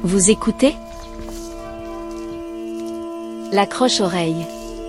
Vous écoutez L'accroche-oreille.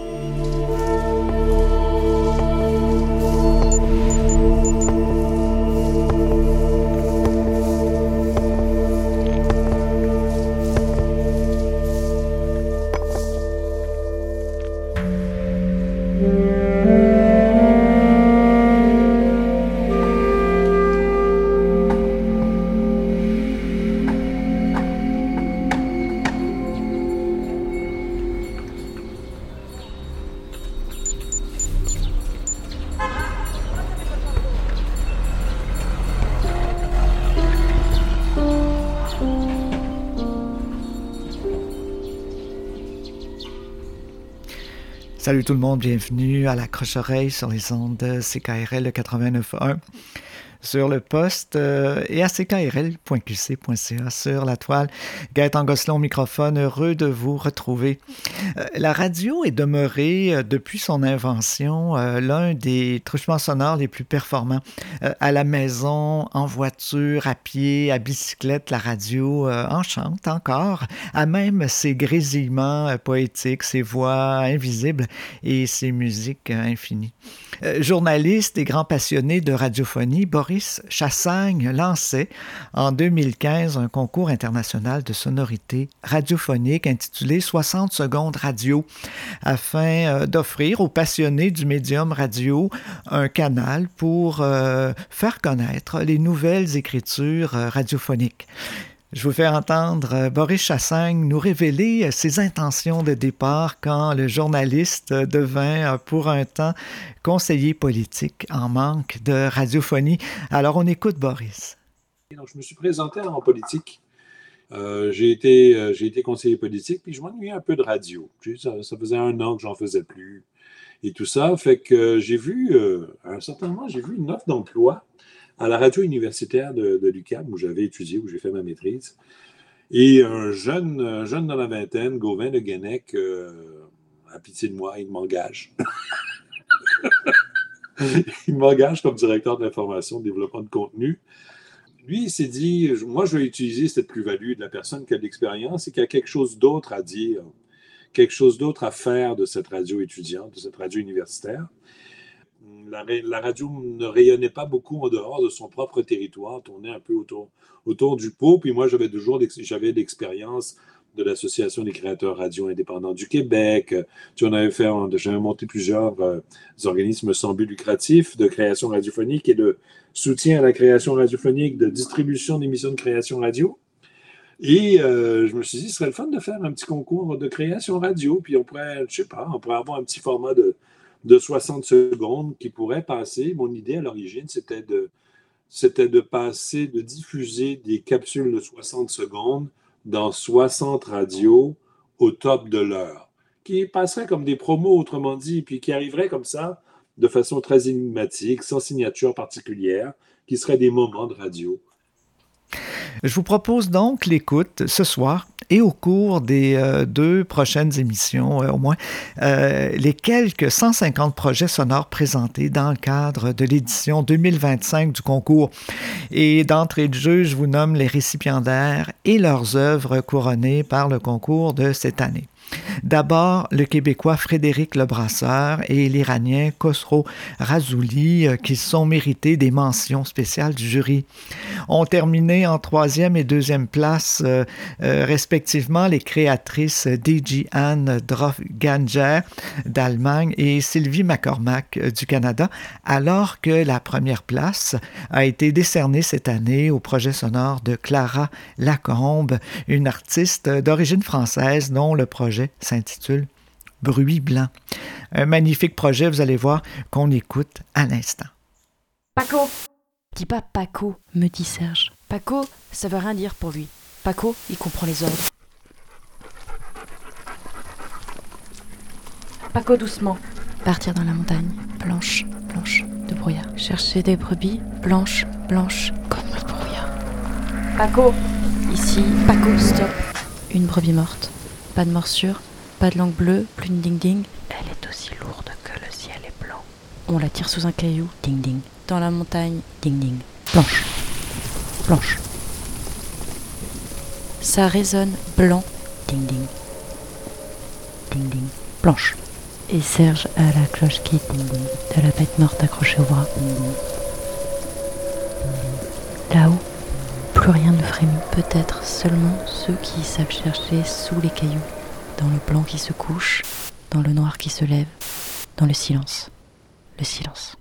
Salut tout le monde, bienvenue à l'accroche-oreille sur les ondes de CKRL 89.1 sur le poste et à ckrl.qc.ca sur la toile. Gaëtan Gosselin au microphone, heureux de vous retrouver. La radio est demeurée, depuis son invention, l'un des truchements sonores les plus performants. À la maison, en voiture, à pied, à bicyclette, la radio enchante encore, à même ses grésillements poétiques, ses voix invisibles et ses musiques infinies. Journaliste et grand passionné de radiophonie, Boris Chassagne lançait en 2015 un concours international de sonorité radiophonique intitulé 60 secondes radio afin d'offrir aux passionnés du médium radio un canal pour faire connaître les nouvelles écritures radiophoniques. Je vous fais entendre Boris Chassagne nous révéler ses intentions de départ quand le journaliste devint pour un temps conseiller politique en manque de radiophonie. Alors on écoute Boris. Donc, je me suis présenté en politique. J'ai été conseiller politique, puis je m'ennuyais un peu de radio. Ça faisait 1 an que j'en faisais plus et tout ça. Fait que j'ai vu, à un certain moment, j'ai vu une offre d'emploi à la radio universitaire de l'UQAM, où j'avais étudié, où j'ai fait ma maîtrise. Et un jeune dans la vingtaine, Gauvin de Guenec, a pitié de moi, il m'engage. Il m'engage comme directeur de l'information, de développement de contenu. Lui, il s'est dit, moi, je vais utiliser cette plus-value de la personne qui a de l'expérience et qui a quelque chose d'autre à dire, quelque chose d'autre à faire de cette radio étudiante, de cette radio universitaire. La radio ne rayonnait pas beaucoup en dehors de son propre territoire, tournait un peu autour du pot. Puis moi, j'avais l'expérience de l'Association des créateurs radio indépendants du Québec. J'avais monté plusieurs organismes sans but lucratif de création radiophonique et de soutien à la création radiophonique, de distribution d'émissions de création radio. Et je me suis dit, ce serait le fun de faire un petit concours de création radio. Puis on pourrait avoir un petit format de 60 secondes qui pourrait passer. Mon idée à l'origine, c'était de diffuser des capsules de 60 secondes dans 60 radios au top de l'heure, qui passeraient comme des promos, autrement dit, puis qui arriveraient comme ça, de façon très énigmatique, sans signature particulière, qui seraient des moments de radio. Je vous propose donc l'écoute ce soir et au cours des 2 prochaines émissions, au moins, les quelques 150 projets sonores présentés dans le cadre de l'édition 2025 du concours. Et d'entrée de jeu, je vous nomme les récipiendaires et leurs œuvres couronnées par le concours de cette année. D'abord, le Québécois Frédéric Lebrasseur et l'Iranien Khosrow Razouli qui sont mérités des mentions spéciales du jury. Ont terminé en 3e et 2e place, respectivement, les créatrices DJ Anne Drofganger d'Allemagne et Sylvie McCormack du Canada, alors que la première place a été décernée cette année au projet sonore de Clara Lacombe, une artiste d'origine française dont le projet s'intitule Bruit blanc. Un magnifique projet, vous allez voir, qu'on écoute à l'instant. Paco! Dis pas Paco, me dit Serge. Paco, ça veut rien dire pour lui. Paco, il comprend les ordres. Paco, doucement. Partir dans la montagne, blanche, blanche, de brouillard. Chercher des brebis, blanches, blanches, comme le brouillard. Paco! Ici, Paco, stop. Une brebis morte. Pas de morsure, pas de langue bleue, plus de ding-ding. Elle est aussi lourde que le ciel est blanc. On la tire sous un caillou, ding-ding. Dans la montagne, ding-ding. Blanche, blanche. Ça résonne blanc, ding ding, ding ding, blanche. Et Serge a la cloche qui ding ding, de la bête morte accrochée au bras, ding ding. Là-haut, plus rien ne frémit. Peut-être seulement ceux qui savent chercher sous les cailloux, dans le blanc qui se couche, dans le noir qui se lève, dans le silence. Le silence.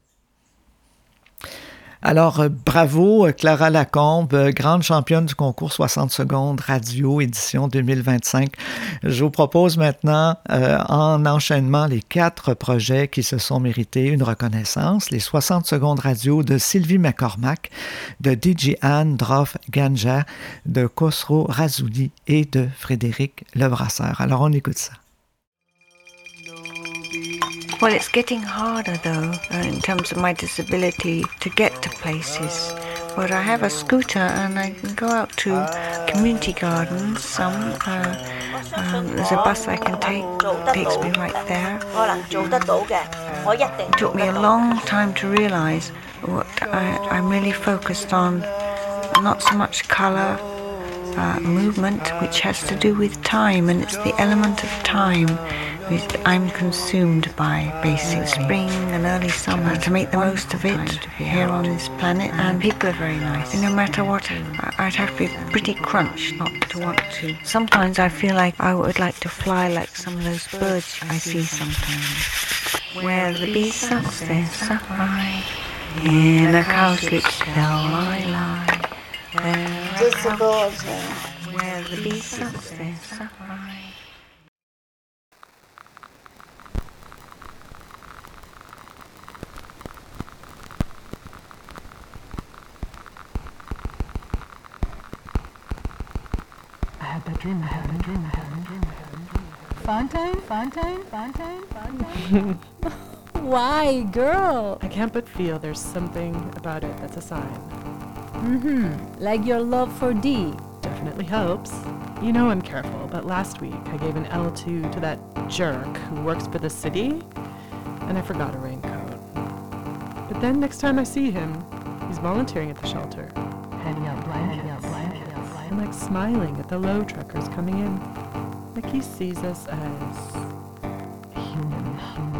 Alors, bravo Clara Lacombe, grande championne du concours 60 secondes radio édition 2025. Je vous propose maintenant en enchaînement les 4 projets qui se sont mérités une reconnaissance. Les 60 secondes radio de Sylvie McCormack, de DJ Anne Droff-Ganja, de Khosrow Razouli et de Frédéric Lebrasseur. Alors, on écoute ça. Well, it's getting harder though, in terms of my disability, to get to places. But I have a scooter and I can go out to community gardens. There's a bus I can take, takes me right there. It took me a long time to realize what I'm really focused on, not so much color, movement, which has to do with time, and it's the element of time which I'm consumed by, basically. Spring and early summer, to make the most of it here on this planet, and people are very nice. And no matter what, I'd have to be pretty crunched not to want to. Sometimes I feel like I would like to fly like some of those birds I see sometimes. Where the bees sucks their sigh, in a cowslip shell I lie. Where the bees sucks their sigh. Fontaine. Why, girl? I can't but feel there's something about it that's a sign. Like your love for D. Definitely helps. You know I'm careful, but last week I gave an L2 to that jerk who works for the city, and I forgot a raincoat. But then next time I see him, he's volunteering at the shelter. Handing out blankets. And like smiling at the low truckers coming in. Like he sees us as human.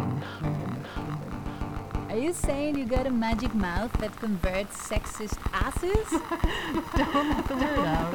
Are you saying you got a magic mouth that converts sexist asses? Don't let the word out.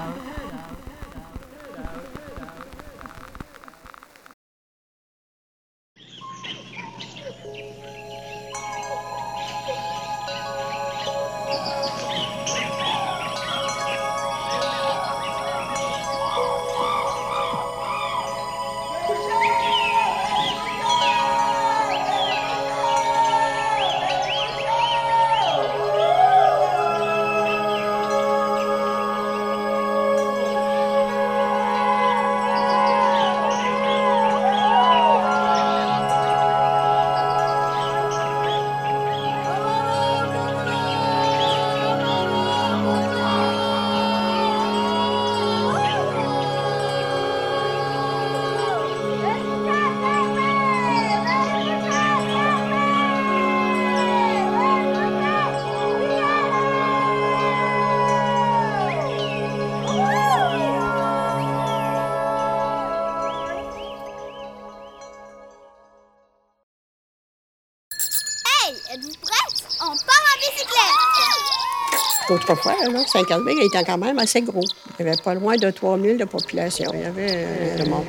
Êtes-vous prête? On part en bicyclette! Autrefois, là, Saint-Calvin était quand même assez gros. Il y avait pas loin de 3000 de population. Il y avait de monde.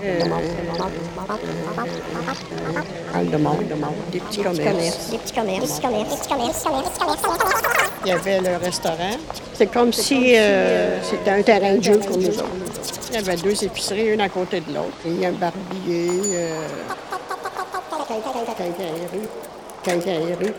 Des petits commerces. Il y avait le restaurant. C'est comme si c'était un terrain de jeu pour nous autres. Il y avait 2 épiceries, une à côté de l'autre. Il y a un barbier, quincaillerie.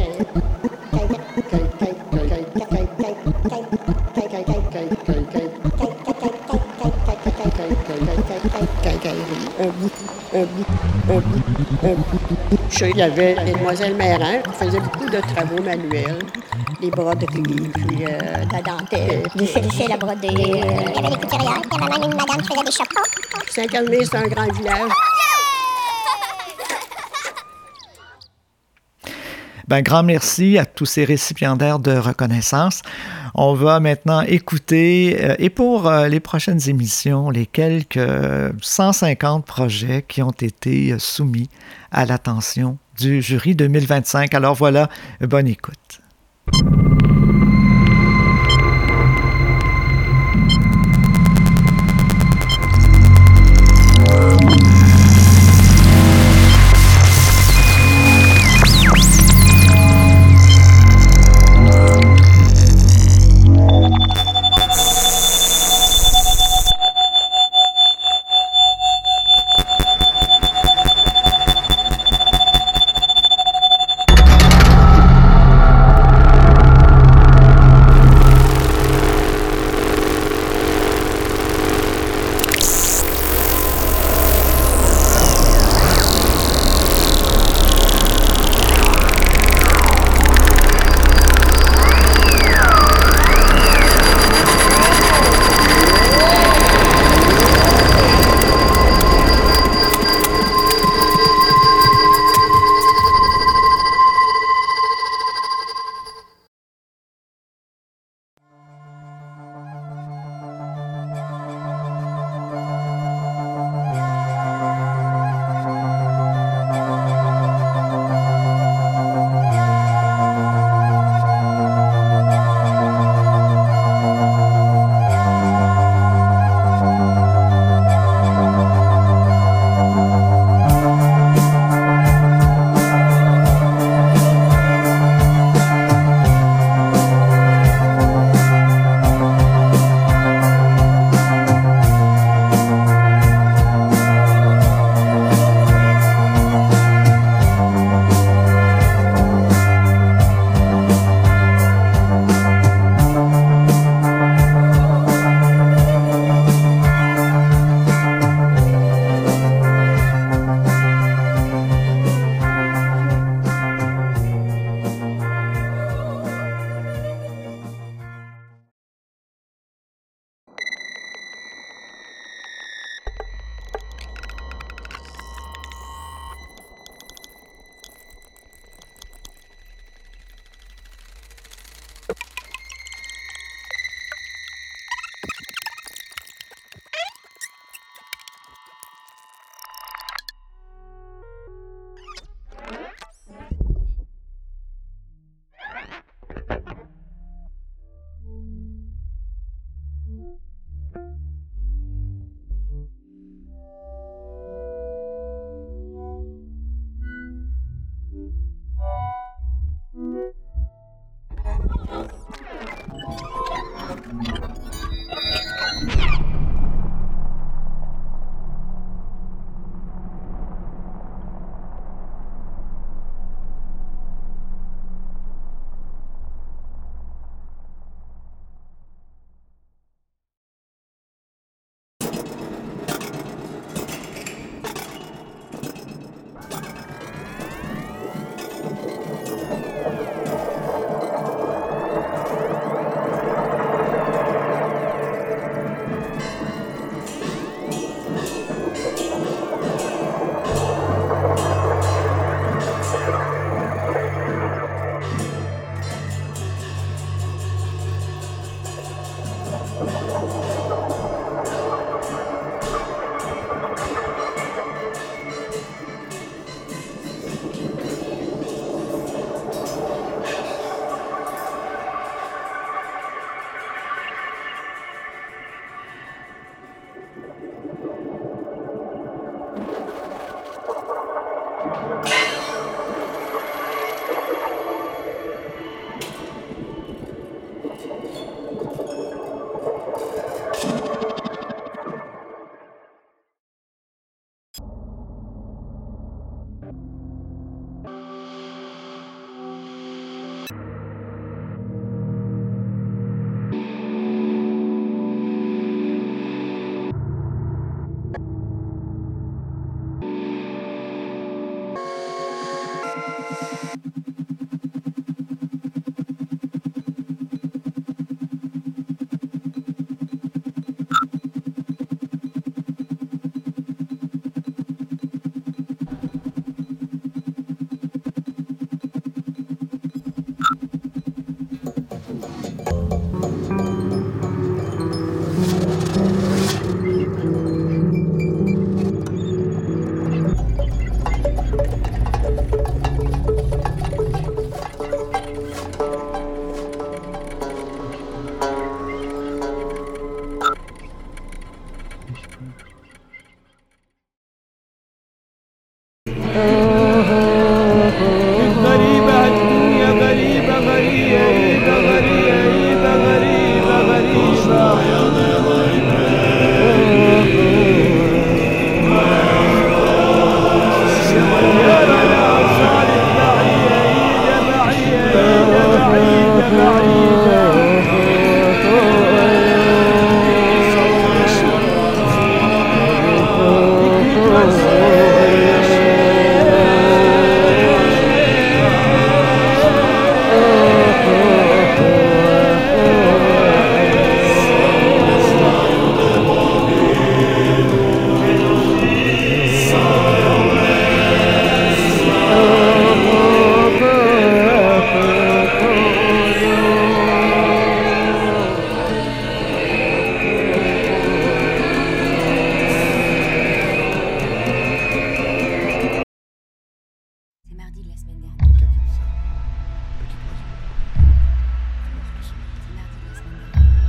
Il y avait les demoiselles Mérin qui faisaient beaucoup de travaux manuels, des broderies, puis la dentelle. C'est la brodée. Il y avait des couturières, il y avait même une madame qui faisait des chapeaux. Saint-Calvin, c'est un grand village. Grand merci à tous ces récipiendaires de reconnaissance. On va maintenant écouter, et pour les prochaines émissions, les quelques 150 projets qui ont été soumis à l'attention du jury 2025. Alors voilà, bonne écoute. mardi de la semaine dernière. Qu'a dit ça? Petit oiseau. Elle est morte ce matin. C'est mardi de la semaine dernière.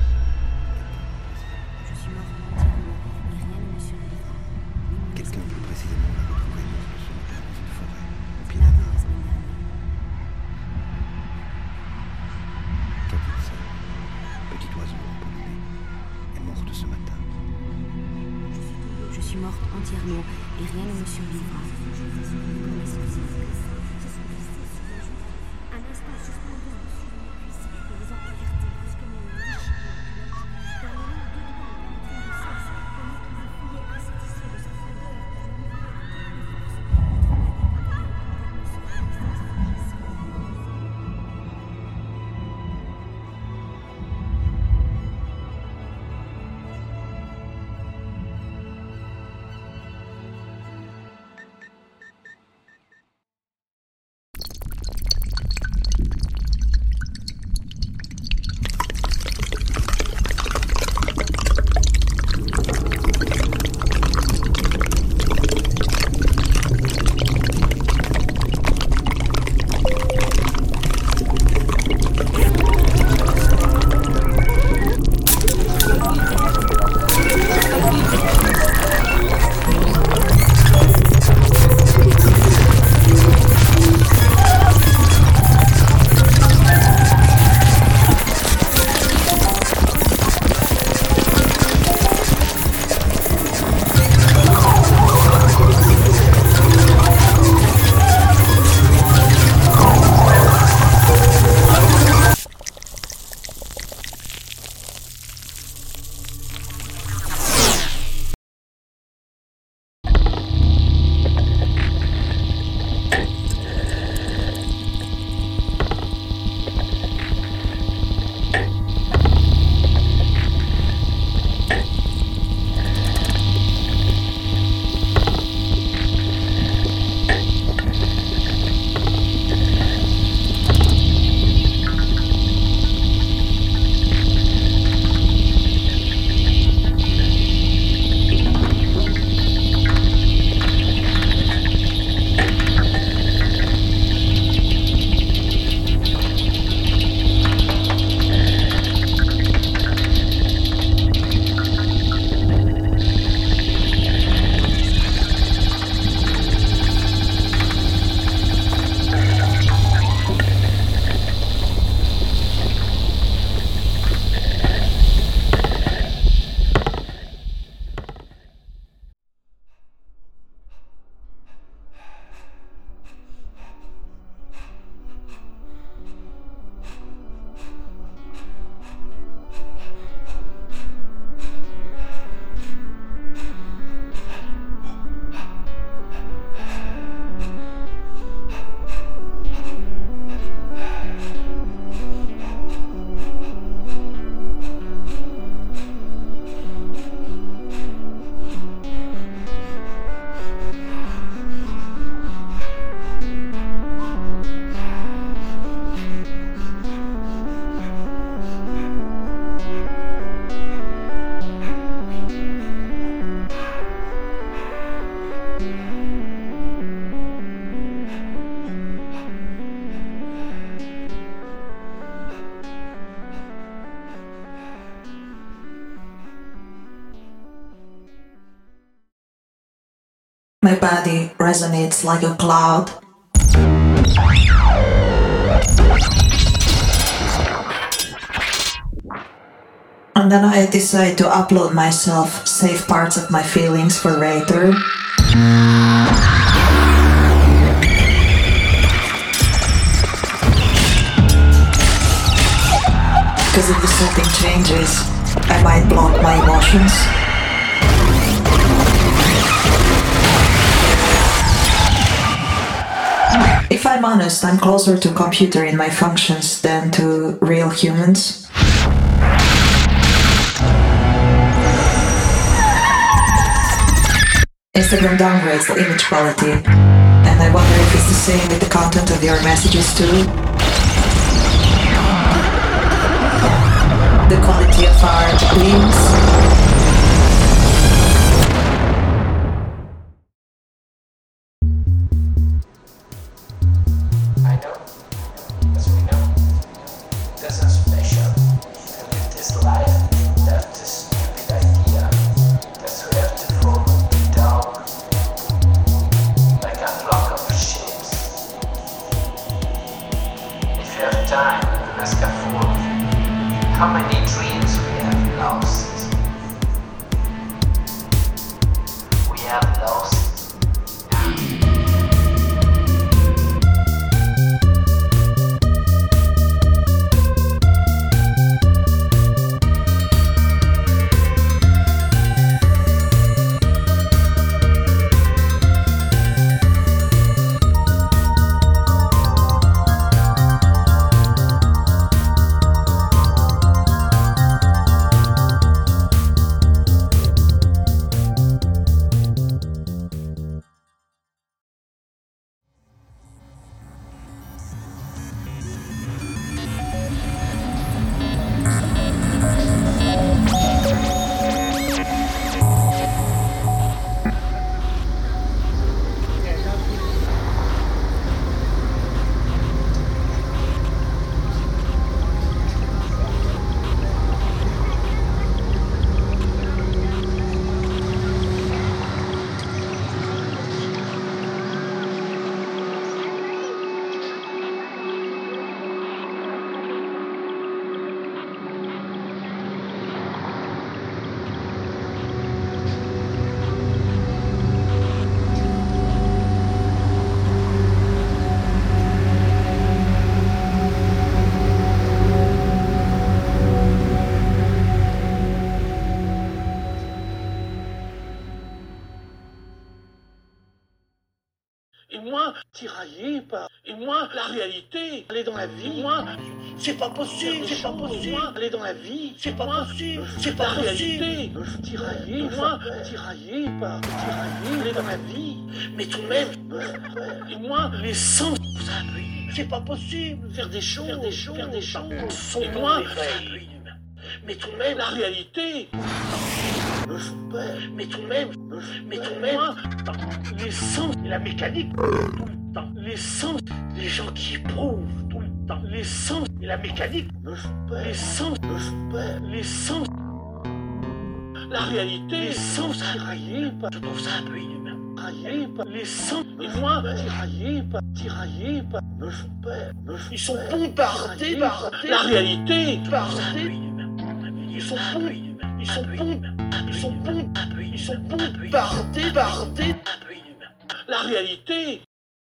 Je suis morte entièrement et rien ne me survivra. Quelqu'un plus précisément l'a retrouvée morte ce matin dans une forêt, au pied Mardi d'un de la arbre. semaine dernière. Qu'a dit ça? Petit oiseau en polonais. Elle est morte ce matin. Je suis morte entièrement et rien ne me survivra. Un instant suspendu au-dessus de mes cuisses et les envoyer brusquement une niche. Terminant deux doigts en pénétrant le sexe, pendant qu'il me fouillait insatisfait de sa froideur, je me levai avec toutes mes forces, My body resonates like a cloud. And then I decide to upload myself, save parts of my feelings for later. Because if the setting changes, I might block my emotions. If I'm honest, I'm closer to computer in my functions than to real humans. Instagram downgrades the image quality, and I wonder if it's the same with the content of your messages too. The quality of our beings. time, ask a fool. How many dreams we have lost? We have lost. Et moi, tiraillé par... Et moi, la réalité, aller dans la vie, moi, c'est pas possible, c'est pas possible. Moi, aller dans la vie, c'est pas possible, c'est pas la réalité. Tiraillé, moi, tiraillé par... Tiraillé, aller dans la vie. Mais tout de même, et moi, les sens, c'est pas possible. Faire des choses, faire des choses, faire des choses. Et moi, mais tout de même, la réalité... Mais tout de même, les sens et la mécanique, tout le temps. Les sens, les gens qui éprouvent tout le temps. Les sens et la mécanique, les sens, la réalité, les sens tiraillés par, je trouve ça un peu inhumain. Tiraillés par, les sens, et moi, tiraillés par, ils sont bombardés par la réalité, par ils sont bombardés. Ils sont bombardés, la réalité.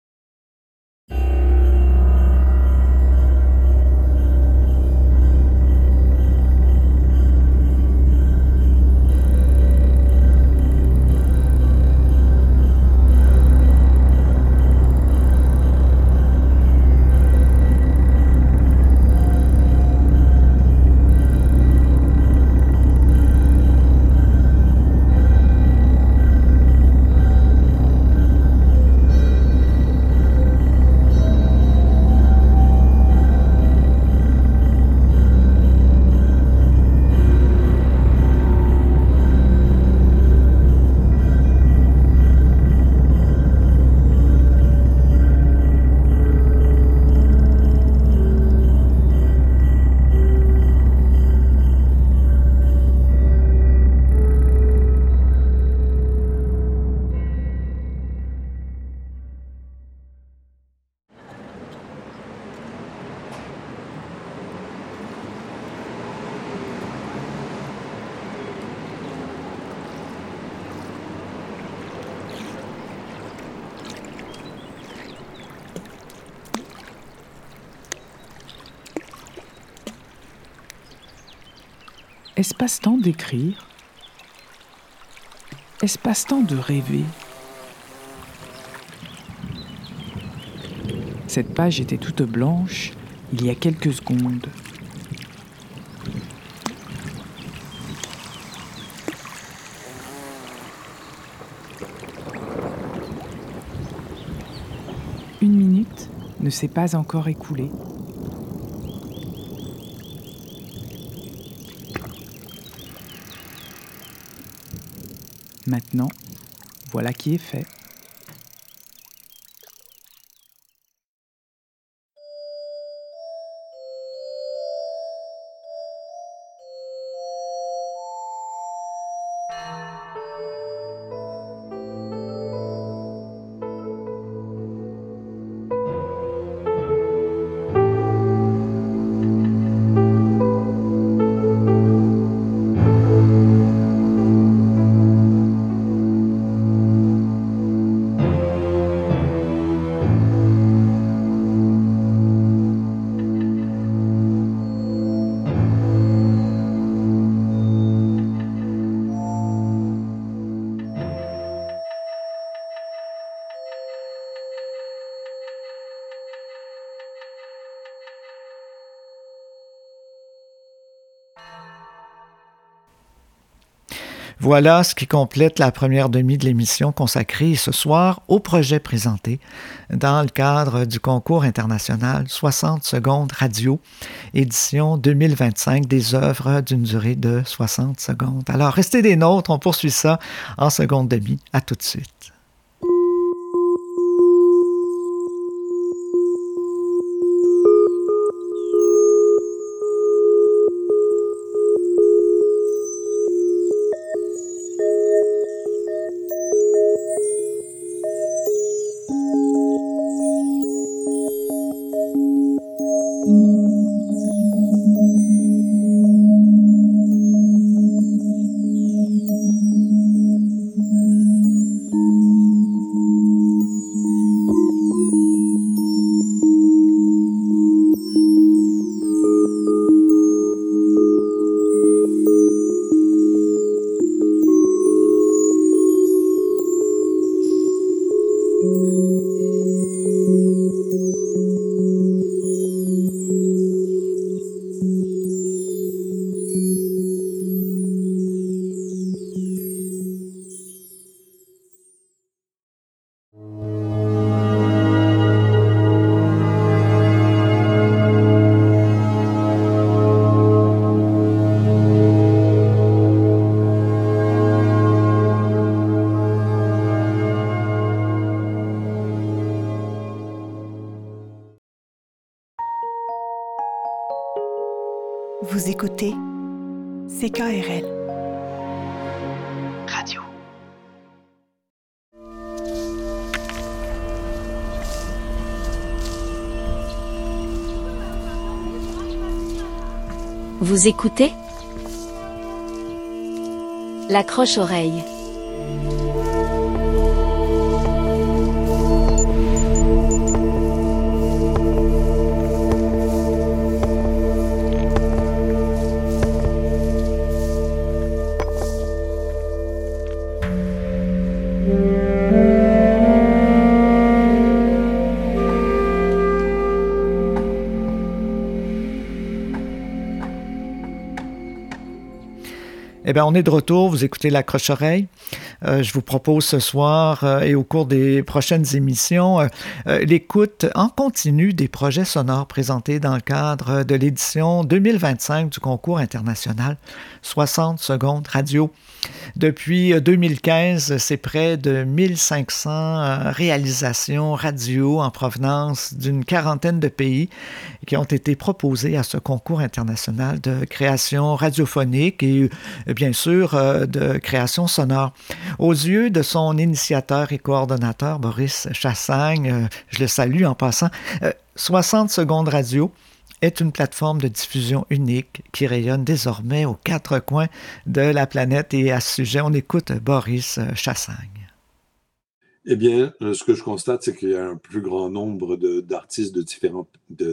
Espace-temps d'écrire, espace-temps de rêver. Cette page était toute blanche il y a quelques secondes. Une minute ne s'est pas encore écoulée. Maintenant, voilà qui est fait. Voilà ce qui complète la première demi de l'émission consacrée ce soir au projet présenté dans le cadre du concours international 60 secondes radio, édition 2025, des œuvres d'une durée de 60 secondes. Alors, restez des nôtres, on poursuit ça en seconde demi. À tout de suite. Vous écoutez CKRL Radio. Vous écoutez l'accroche-oreille. Eh bien, on est de retour, vous écoutez l'accroche-oreille. Je vous propose ce soir et au cours des prochaines émissions l'écoute en continu des projets sonores présentés dans le cadre de l'édition 2025 du concours international 60 secondes radio. Depuis 2015, c'est près de 1500 réalisations radio en provenance d'une quarantaine de pays qui ont été proposées à ce concours international de création radiophonique et bien sûr de création sonore. Aux yeux de son initiateur et coordonnateur Boris Chassagne, je le salue en passant, 60 secondes radio est une plateforme de diffusion unique qui rayonne désormais aux quatre coins de la planète. Et à ce sujet, on écoute Boris Chassagne. Eh bien, ce que je constate, c'est qu'il y a un plus grand nombre d'artistes de différents...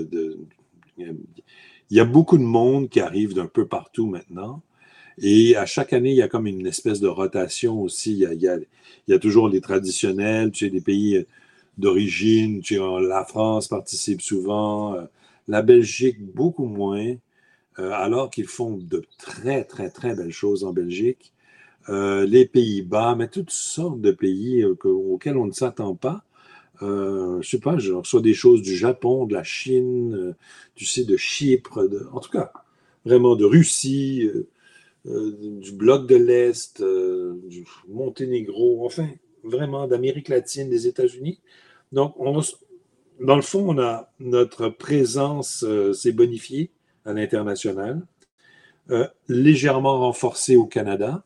Il y a beaucoup de monde qui arrive d'un peu partout maintenant. Et à chaque année, il y a comme une espèce de rotation aussi. Il y a toujours les traditionnels, tu sais, des pays d'origine. Tu sais, la France participe souvent, la Belgique beaucoup moins, alors qu'ils font de très, très, très belles choses en Belgique. Les Pays-Bas, mais toutes sortes de pays auxquels on ne s'attend pas. Je ne sais pas, je reçois des choses du Japon, de la Chine, tu sais, de Chypre, en tout cas, vraiment de Russie, du bloc de l'Est, du Monténégro, enfin, vraiment d'Amérique latine, des États-Unis. Donc, dans le fond, notre présence s'est bonifiée à l'international, légèrement renforcée au Canada,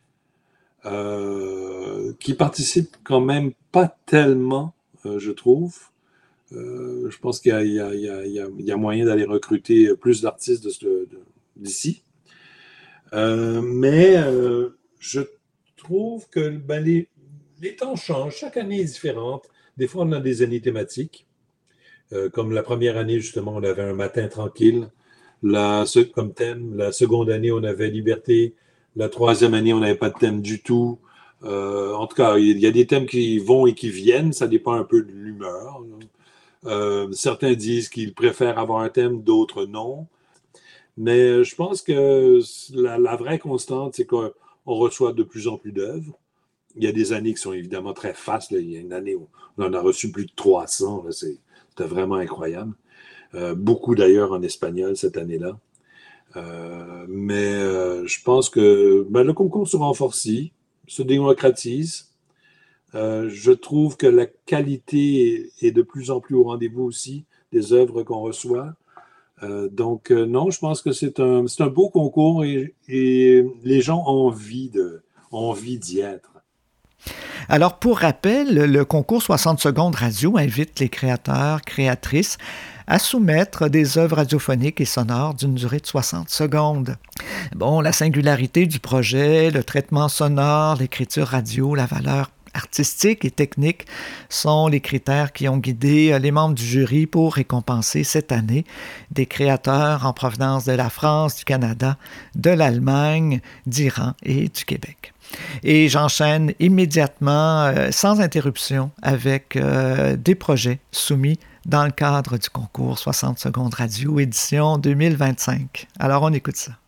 qui participe quand même pas tellement, je trouve. Je pense qu'il y a moyen d'aller recruter plus d'artistes d'ici. Mais je trouve que les temps changent. Chaque année est différente. Des fois, on a des années thématiques. Comme la première année, justement, on avait un matin tranquille. Comme thème, la seconde année, on avait liberté. La troisième année, on n'avait pas de thème du tout. En tout cas, il y a des thèmes qui vont et qui viennent. Ça dépend un peu de l'humeur. Certains disent qu'ils préfèrent avoir un thème, d'autres non. Mais je pense que la vraie constante, c'est qu'on on reçoit de plus en plus d'œuvres. Il y a des années qui sont évidemment très fastes. Là. Il y a une année où on en a reçu plus de 300. Là. C'était vraiment incroyable. Beaucoup d'ailleurs en espagnol cette année-là. Mais je pense que le concours se renforce, se démocratise. Je trouve que la qualité est de plus en plus au rendez-vous aussi des œuvres qu'on reçoit. Donc, non, je pense que c'est un beau concours et les gens ont envie d'y être. Alors, pour rappel, le concours 60 secondes radio invite les créateurs, créatrices à soumettre des œuvres radiophoniques et sonores d'une durée de 60 secondes. Bon, la singularité du projet, le traitement sonore, l'écriture radio, la valeur artistique et technique sont les critères qui ont guidé les membres du jury pour récompenser cette année des créateurs en provenance de la France, du Canada, de l'Allemagne, d'Iran et du Québec. Et j'enchaîne immédiatement, sans interruption, avec des projets soumis dans le cadre du concours 60 secondes radio, édition 2025. Alors, on écoute ça.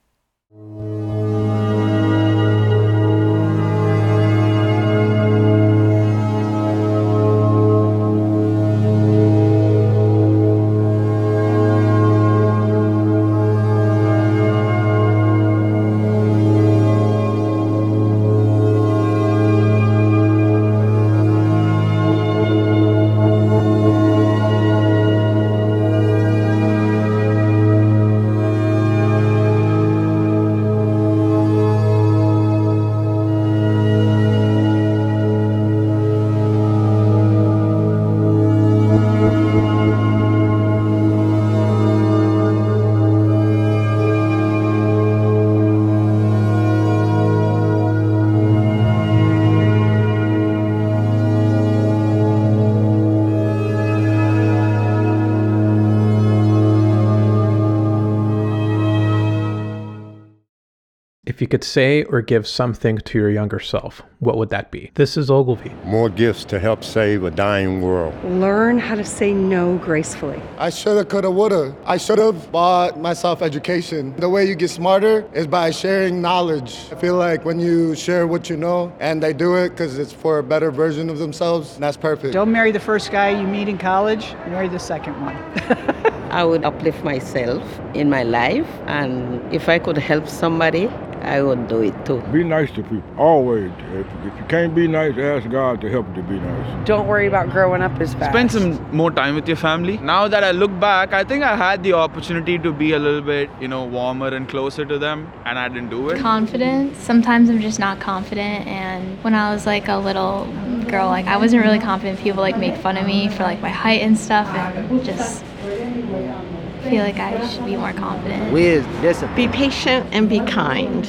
If you could say or give something to your younger self, what would that be? This is Ogilvy. More gifts to help save a dying world. Learn how to say no gracefully. I shoulda, coulda, woulda. I should have bought myself education. The way you get smarter is by sharing knowledge. I feel like when you share what you know and they do it because it's for a better version of themselves, that's perfect. Don't marry the first guy you meet in college, marry the second one. I would uplift myself in my life, and if I could help somebody, I would do it too. Be nice to people, always. If you can't be nice, ask God to help you to be nice. Don't worry about growing up as fast. Spend some more time with your family. Now that I look back, I think I had the opportunity to be a little bit, warmer and closer to them, and I didn't do it. Confidence. Sometimes I'm just not confident, and when I was like a little girl, I wasn't really confident. People made fun of me for my height and stuff, and just feel like I should be more confident. With discipline. Be patient and be kind.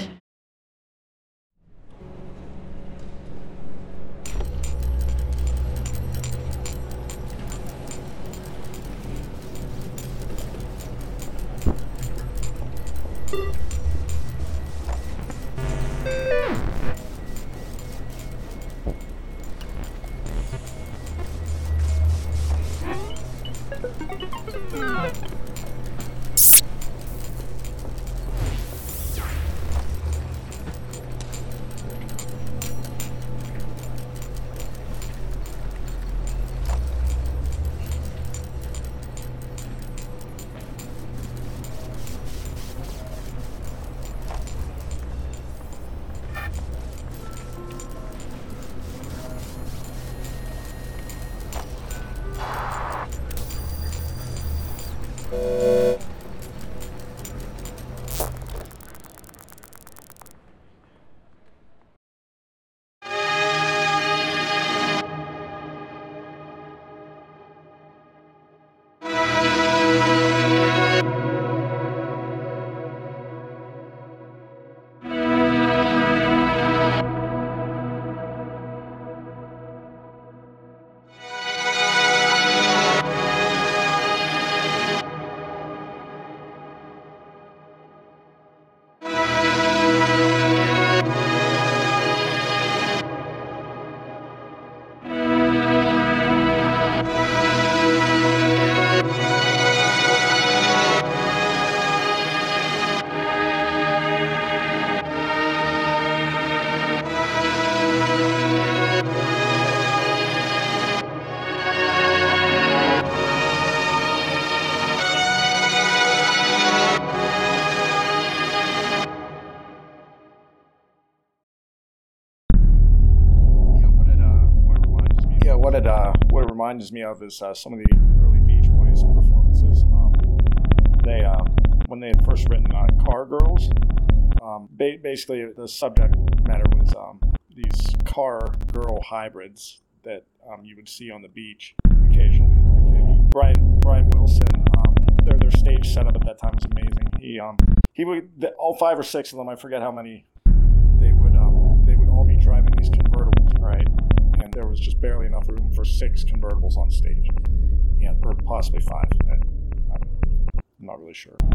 reminds me of is some of the early Beach Boys performances. They when they had first written Car Girls, basically the subject matter was these car-girl hybrids that you would see on the beach occasionally. Brian Wilson, their stage setup at that time was amazing. He would all 5 or 6 of them, I forget how many, they would all be driving these convertibles, right? And there was just barely enough room for 6 convertibles on stage, or possibly 5. I'm not really sure.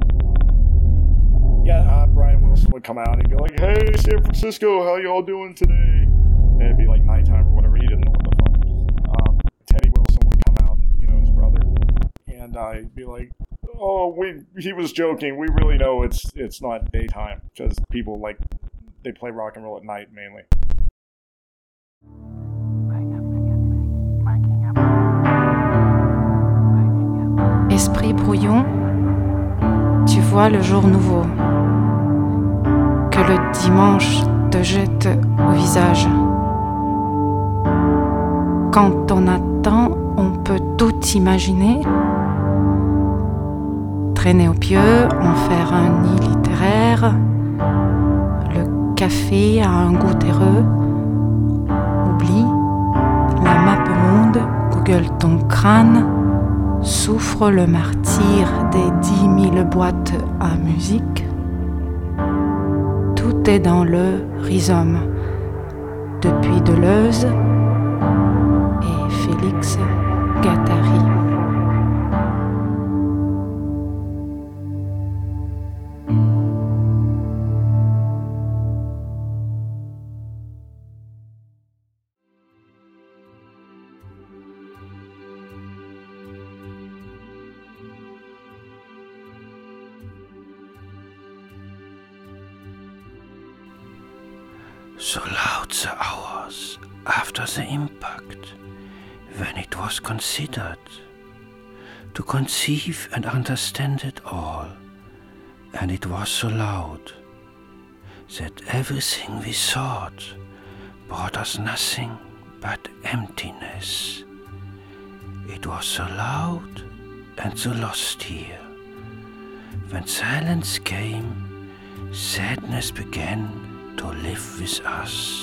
Brian Wilson would come out and he'd be like, "Hey, San Francisco, how y'all doing today?" And it'd be like nighttime or whatever. He didn't know what the fuck. Teddy Wilson would come out, and his brother, and I'd be like, "Oh, he was joking. We really know it's not daytime because people they play rock and roll at night mainly." Esprit brouillon, tu vois le jour nouveau que le dimanche te jette au visage. Quand on attend, on peut tout imaginer. Traîner au pieu, en faire un nid littéraire. Le café a un goût terreux. Oublie, la map monde, Google ton crâne. Souffre le martyre des 10 000 boîtes à musique. Tout est dans le rhizome, depuis Deleuze et Félix Guattari. So loud the hours after the impact, when it was considered to conceive and understand it all, and it was so loud that everything we thought brought us nothing but emptiness. It was so loud and so lost here. When silence came, sadness began to live with us.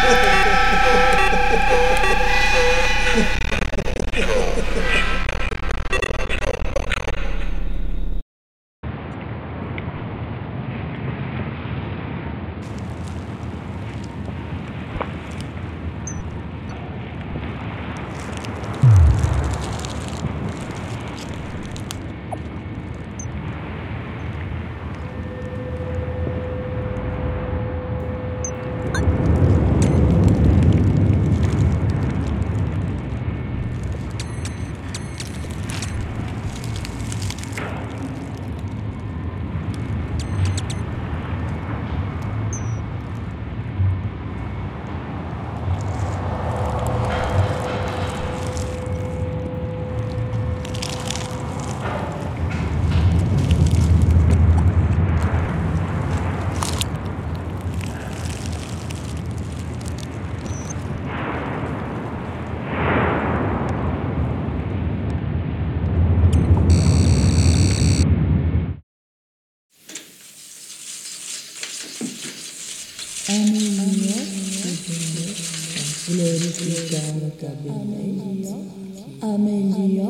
Amelia,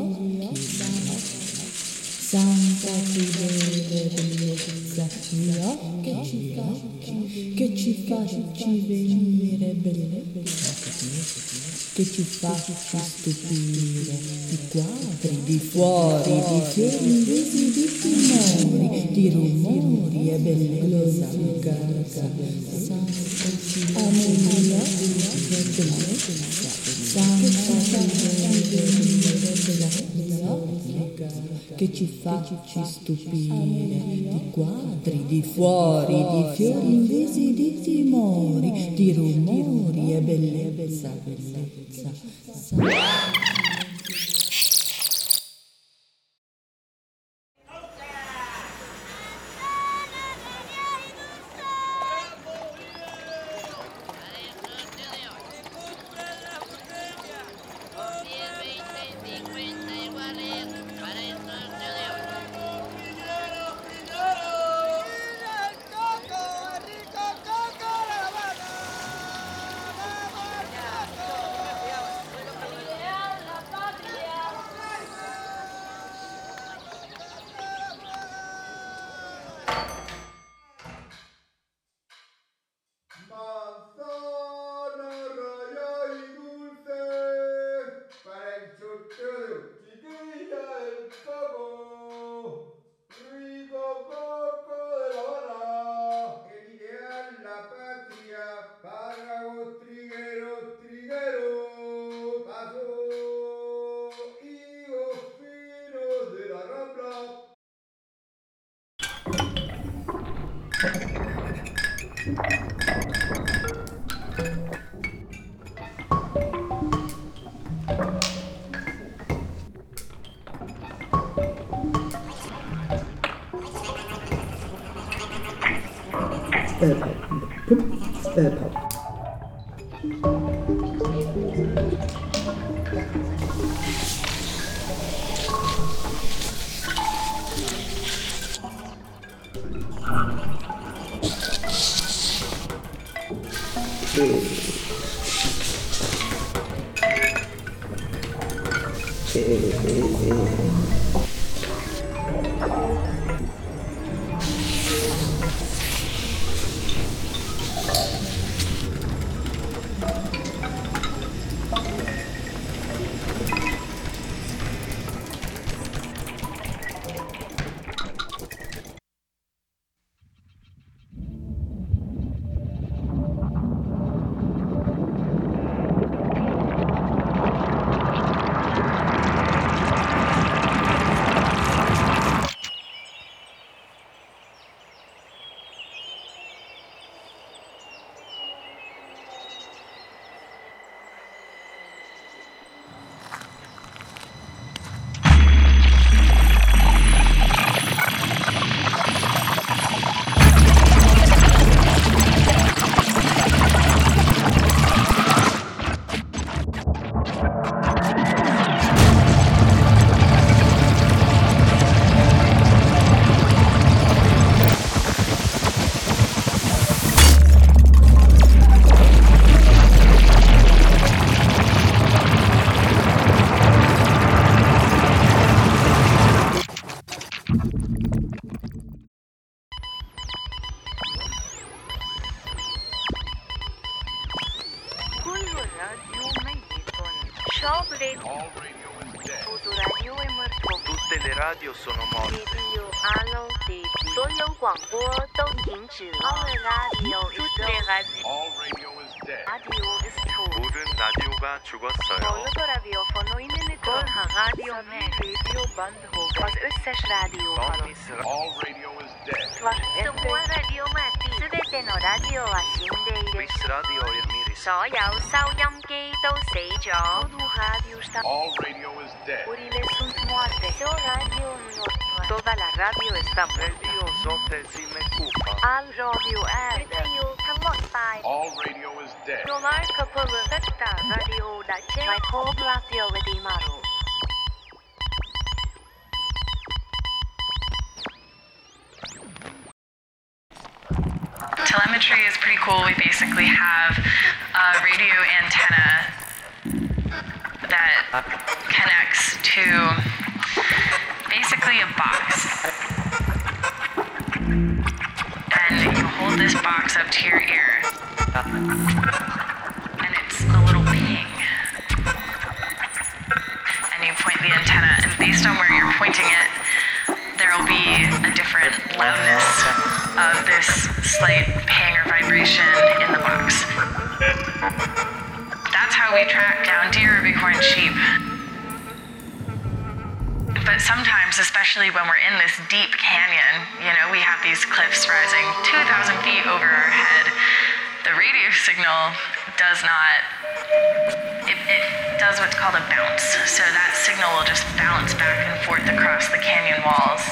Santa bellezza mia, che ci facci venire belle, che ci facci stupire, di quadri, di fuori, di fiori invisi, di timori, di rumori e bellezza, Amelia, che ci facci stupire, di quadri, di fuori, di fiori invisi, di timori, di rumori e bellezza. Tutte le radio sono morte. All radio is dead. 모든 라디오가 죽었어요. All radio is dead. Miss Radio Elmiris. All radio is dead. Toda la radio está muerta. All radio is dead. All radio is dead. Telemetry is pretty cool. We basically have a radio antenna that connects to basically a box. And you hold this box up to your ear. And it's a little ping. And you point the antenna, and based on where you're pointing it, there will be a different loudness of this slight ping or vibration in the box. That's how we track down deer, bighorn, sheep. But sometimes, especially when we're in this deep canyon, we have these cliffs rising 2,000 feet over our head. The radio signal does not, it does what's called a bounce. So that signal will just bounce back and forth across the canyon walls.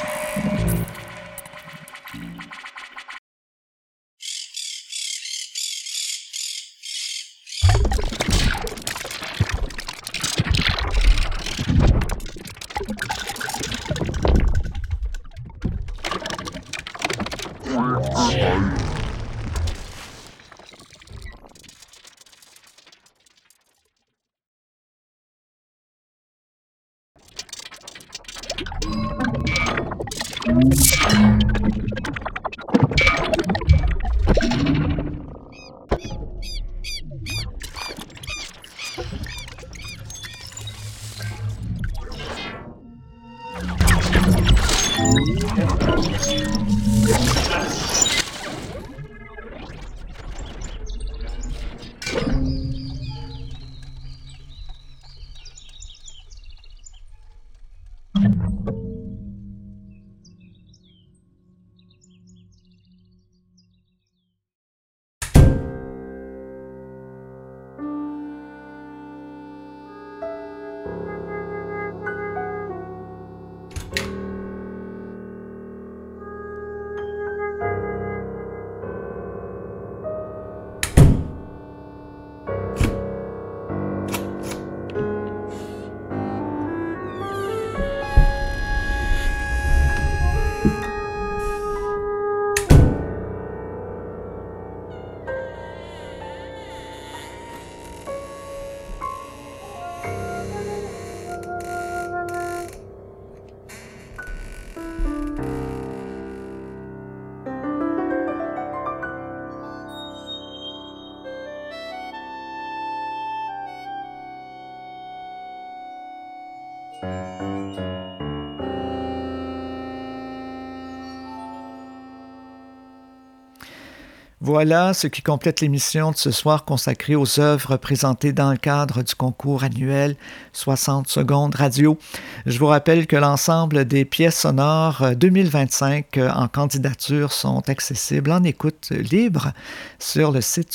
Voilà ce qui complète l'émission de ce soir consacrée aux œuvres présentées dans le cadre du concours annuel 60 secondes radio. Je vous rappelle que l'ensemble des pièces sonores 2025 en candidature sont accessibles en écoute libre sur le site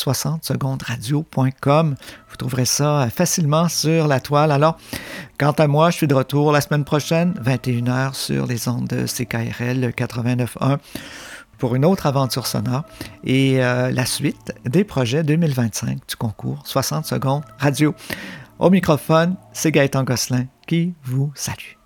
60secondradio.com. Vous trouverez ça facilement sur la toile. Alors, quant à moi, je suis de retour la semaine prochaine, 21h sur les ondes de CKRL 89.1. pour une autre aventure sonore et la suite des projets 2025 du concours 60 secondes radio. Au microphone, c'est Gaëtan Gosselin qui vous salue.